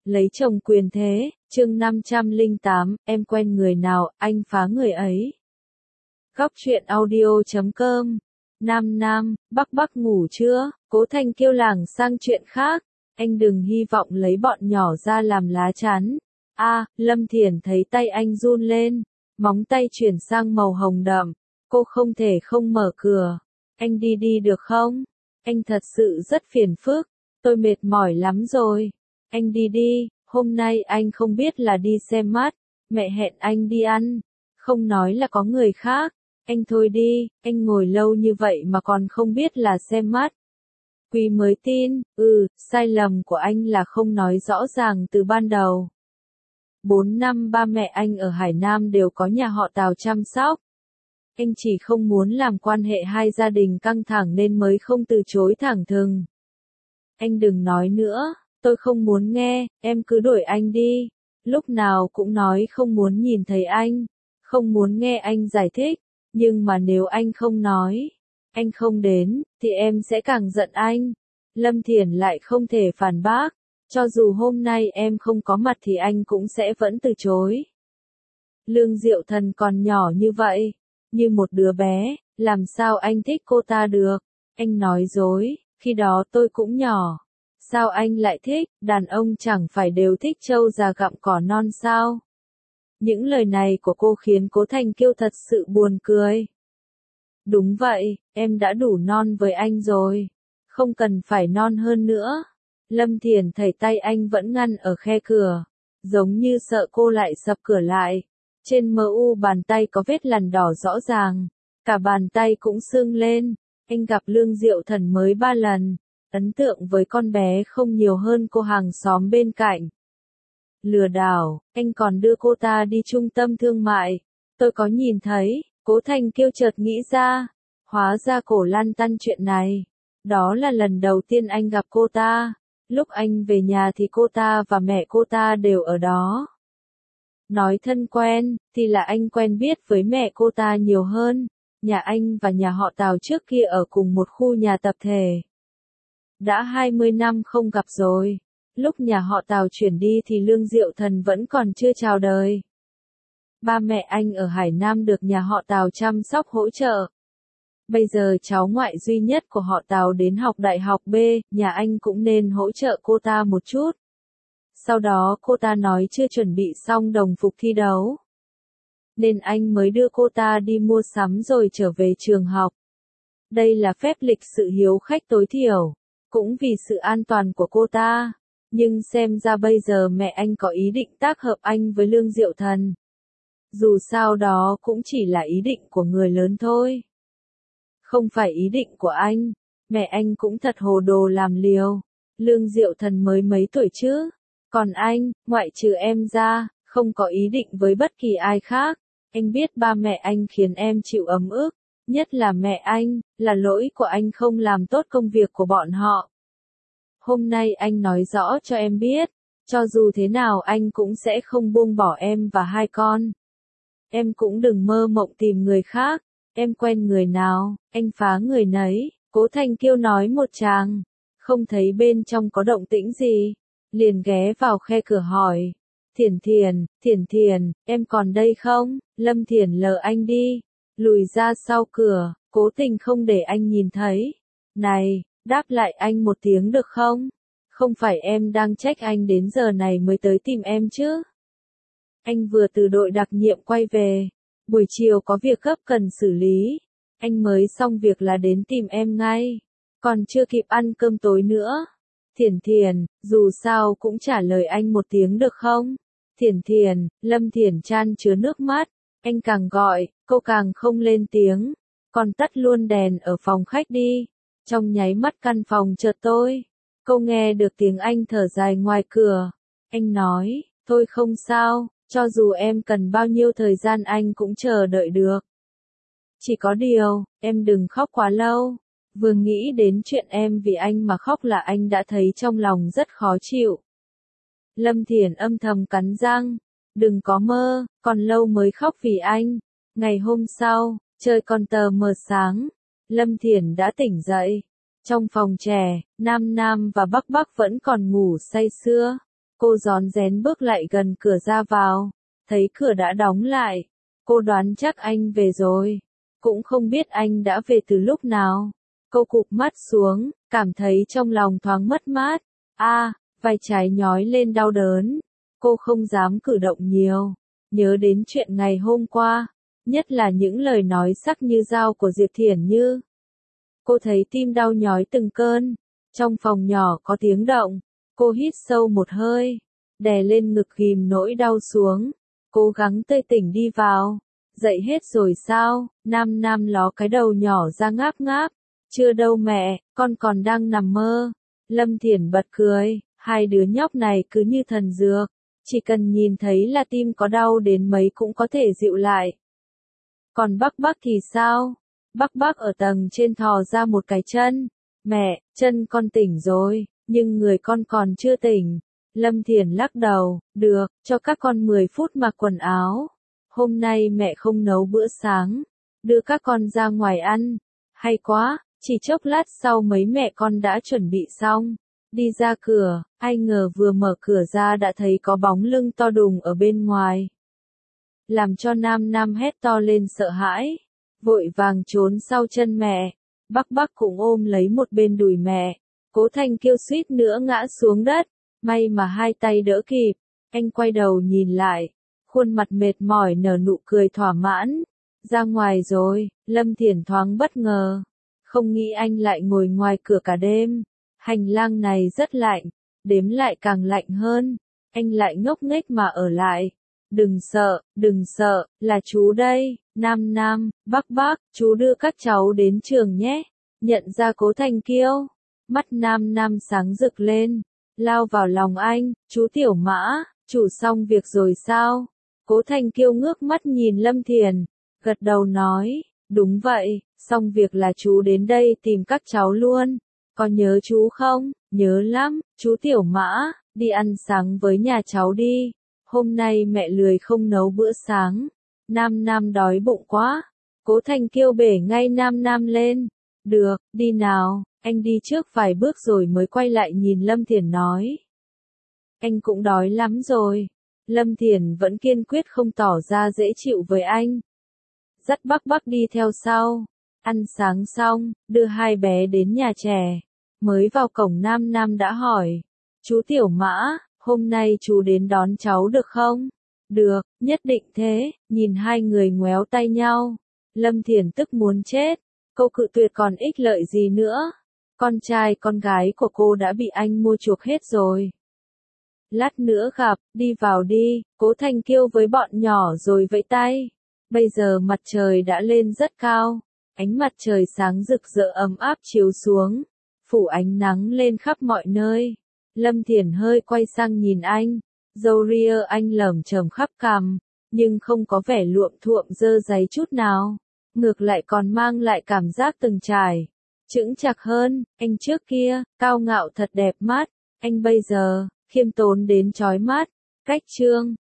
Lấy chồng quyền thế, chương 508, em quen người nào, anh phá người ấy. Góc truyện audio.com. Nam, Bắc ngủ chưa? Cố Thanh kêu lảng sang chuyện khác. Anh đừng hy vọng lấy bọn nhỏ ra làm lá chắn. Lâm Thiển thấy tay anh run lên. Móng tay chuyển sang màu hồng đậm. Cô không thể không mở cửa. Anh đi được không? Anh thật sự rất phiền phức. Tôi mệt mỏi lắm rồi. Anh đi, hôm nay anh không biết là đi xem mắt. Mẹ hẹn anh đi ăn. Không nói là có người khác. Anh thôi đi, anh ngồi lâu như vậy mà còn không biết là xem mắt. Quý mới tin, sai lầm của anh là không nói rõ ràng từ ban đầu. 4 năm ba mẹ anh ở Hải Nam đều có nhà họ Tào chăm sóc. Anh chỉ không muốn làm quan hệ hai gia đình căng thẳng nên mới không từ chối thẳng thừng. Anh đừng nói nữa, tôi không muốn nghe, em cứ đuổi anh đi. Lúc nào cũng nói không muốn nhìn thấy anh, không muốn nghe anh giải thích. Nhưng mà nếu anh không nói, anh không đến, thì em sẽ càng giận anh. Lâm Thiển lại không thể phản bác. Cho dù hôm nay em không có mặt thì anh cũng sẽ vẫn từ chối. Lương Diệu Thần còn nhỏ như vậy, như một đứa bé, làm sao anh thích cô ta được? Anh nói dối, khi đó tôi cũng nhỏ. Sao anh lại thích, đàn ông chẳng phải đều thích trâu già gặm cỏ non sao? Những lời này của cô khiến Cố Thanh Kiêu thật sự buồn cười. Đúng vậy, em đã đủ non với anh rồi. Không cần phải non hơn nữa. Lâm Thiển thấy tay anh vẫn ngăn ở khe cửa. Giống như sợ cô lại sập cửa lại. Trên mu bàn tay có vết lằn đỏ rõ ràng. Cả bàn tay cũng sưng lên. Anh gặp Lương Diệu Thần mới 3 lần. Ấn tượng với con bé không nhiều hơn cô hàng xóm bên cạnh. Lừa đảo, anh còn đưa cô ta đi trung tâm thương mại. Tôi có nhìn thấy, Cố Thanh Kiêu chợt nghĩ ra. Hóa ra cổ lăn tăn chuyện này. Đó là lần đầu tiên anh gặp cô ta. Lúc anh về nhà thì cô ta và mẹ cô ta đều ở đó. Nói thân quen, thì là anh quen biết với mẹ cô ta nhiều hơn. Nhà anh và nhà họ Tào trước kia ở cùng một khu nhà tập thể. Đã 20 năm không gặp rồi. Lúc nhà họ Tào chuyển đi thì Lương Diệu Thần vẫn còn chưa chào đời. Ba mẹ anh ở Hải Nam được nhà họ Tào chăm sóc hỗ trợ. Bây giờ cháu ngoại duy nhất của họ Tào đến học đại học B, nhà anh cũng nên hỗ trợ cô ta một chút. Sau đó cô ta nói chưa chuẩn bị xong đồng phục thi đấu. Nên anh mới đưa cô ta đi mua sắm rồi trở về trường học. Đây là phép lịch sự hiếu khách tối thiểu. Cũng vì sự an toàn của cô ta. Nhưng xem ra bây giờ mẹ anh có ý định tác hợp anh với Lương Diệu Thần. Dù sao đó cũng chỉ là ý định của người lớn thôi. Không phải ý định của anh. Mẹ anh cũng thật hồ đồ làm liều. Lương Diệu Thần mới mấy tuổi chứ. Còn anh, ngoại trừ em ra, không có ý định với bất kỳ ai khác. Anh biết ba mẹ anh khiến em chịu ấm ức. Nhất là mẹ anh, là lỗi của anh không làm tốt công việc của bọn họ. Hôm nay anh nói rõ cho em biết, cho dù thế nào anh cũng sẽ không buông bỏ em và hai con. Em cũng đừng mơ mộng tìm người khác, em quen người nào, anh phá người nấy. Cố Thanh Kiêu nói một tràng, không thấy bên trong có động tĩnh gì, liền ghé vào khe cửa hỏi. Thiển, em còn đây không? Lâm Thiển lờ anh đi, lùi ra sau cửa, cố tình không để anh nhìn thấy. Này, đáp lại anh một tiếng được không? Không phải em đang trách anh đến giờ này mới tới tìm em chứ? Anh vừa từ đội đặc nhiệm quay về, buổi chiều có việc gấp cần xử lý. Anh mới xong việc là đến tìm em ngay, còn chưa kịp ăn cơm tối nữa. Thiển, dù sao cũng trả lời anh một tiếng được không? Thiển, Lâm Thiển chan chứa nước mắt, anh càng gọi, cô càng không lên tiếng, còn tắt luôn đèn ở phòng khách đi. Trong nháy mắt căn phòng chợt tối, cô nghe được tiếng anh thở dài ngoài cửa. Anh nói, thôi không sao, cho dù em cần bao nhiêu thời gian anh cũng chờ đợi được. Chỉ có điều, em đừng khóc quá lâu. Vừa nghĩ đến chuyện em vì anh mà khóc là anh đã thấy trong lòng rất khó chịu. Lâm Thiển âm thầm cắn răng, đừng có mơ, còn lâu mới khóc vì anh. Ngày hôm sau, trời còn tờ mờ sáng, Lâm Thiển đã tỉnh dậy. Trong phòng trẻ, Nam và Bắc vẫn còn ngủ say sưa. Cô rón rén bước lại gần cửa ra vào, thấy cửa đã đóng lại. Cô đoán chắc anh về rồi, cũng không biết anh đã về từ lúc nào. Cô cụp mắt xuống, cảm thấy trong lòng thoáng mất mát. Vai trái nhói lên đau đớn. Cô không dám cử động nhiều, nhớ đến chuyện ngày hôm qua, nhất là những lời nói sắc như dao của Diệp Thiển Như. Cô thấy tim đau nhói từng cơn. Trong phòng nhỏ có tiếng động, cô hít sâu một hơi, đè lên ngực ghim nỗi đau xuống, cố gắng tươi tỉnh đi vào. Dậy hết rồi sao? Nam Nam ló cái đầu nhỏ ra ngáp ngáp. Chưa đâu mẹ, con còn đang nằm mơ. Lâm Thiển bật cười, hai đứa nhóc này cứ như thần dược, chỉ cần nhìn thấy là tim có đau đến mấy cũng có thể dịu lại. Còn Bắc Bắc thì sao? Bắc Bắc ở tầng trên thò ra một cái chân. Mẹ, chân con tỉnh rồi, nhưng người con còn chưa tỉnh. Lâm Thiển lắc đầu, được, cho các con 10 phút mặc quần áo. Hôm nay mẹ không nấu bữa sáng, đưa các con ra ngoài ăn. Hay quá, chỉ chốc lát sau mấy mẹ con đã chuẩn bị xong. Đi ra cửa, ai ngờ vừa mở cửa ra đã thấy có bóng lưng to đùng ở bên ngoài. Làm cho Nam Nam hét to lên sợ hãi, vội vàng trốn sau chân mẹ. Bắc Bắc cũng ôm lấy một bên đùi mẹ. Cố Thanh kêu suýt nữa ngã xuống đất, may mà hai tay đỡ kịp. Anh quay đầu nhìn lại, khuôn mặt mệt mỏi nở nụ cười thỏa mãn. Ra ngoài rồi, Lâm Thiển thoáng bất ngờ. Không nghĩ anh lại ngồi ngoài cửa cả đêm. Hành lang này rất lạnh, đếm lại càng lạnh hơn. Anh lại ngốc nghếch mà ở lại. Đừng sợ, là chú đây. Nam Nam, Bắc Bắc, chú đưa các cháu đến trường nhé. Nhận ra Cố Thanh Kiêu, mắt Nam Nam sáng rực lên, lao vào lòng anh. Chú Tiểu Mã, chủ xong việc rồi sao? Cố Thanh Kiêu ngước mắt nhìn Lâm Thiển, gật đầu nói, đúng vậy, xong việc là chú đến đây tìm các cháu luôn. Có nhớ chú không? Nhớ lắm, chú Tiểu Mã, đi ăn sáng với nhà cháu đi. Hôm nay mẹ lười không nấu bữa sáng. Nam Nam đói bụng quá. Cố Thanh Kiêu bể ngay Nam Nam lên. Được, đi nào, anh đi trước vài bước rồi mới quay lại nhìn Lâm Thiển nói. Anh cũng đói lắm rồi. Lâm Thiển vẫn kiên quyết không tỏ ra dễ chịu với anh. Dắt Bắc Bắc đi theo sau. Ăn sáng xong, đưa hai bé đến nhà trẻ. Mới vào cổng Nam Nam đã hỏi. Chú Tiểu Mã, hôm nay chú đến đón cháu được không? Được, nhất định thế. Nhìn hai người ngoéo tay nhau, Lâm Thiển tức muốn chết. Câu cự tuyệt còn ích lợi gì nữa? Con trai con gái của cô đã bị anh mua chuộc hết rồi. Lát nữa gặp, đi vào đi. Cố Thanh Kiêu với bọn nhỏ rồi vẫy tay. Bây giờ mặt trời đã lên rất cao. Ánh mặt trời sáng rực rỡ ấm áp chiếu xuống, phủ ánh nắng lên khắp mọi nơi. Lâm Thiển hơi quay sang nhìn anh. Râu ria anh lởm chởm khắp cằm, nhưng không có vẻ luộm thuộm dơ dáy chút nào. Ngược lại còn mang lại cảm giác từng trải, chững chạc hơn. Anh trước kia, cao ngạo thật đẹp mắt. Anh bây giờ, khiêm tốn đến chói mắt. Cách trương.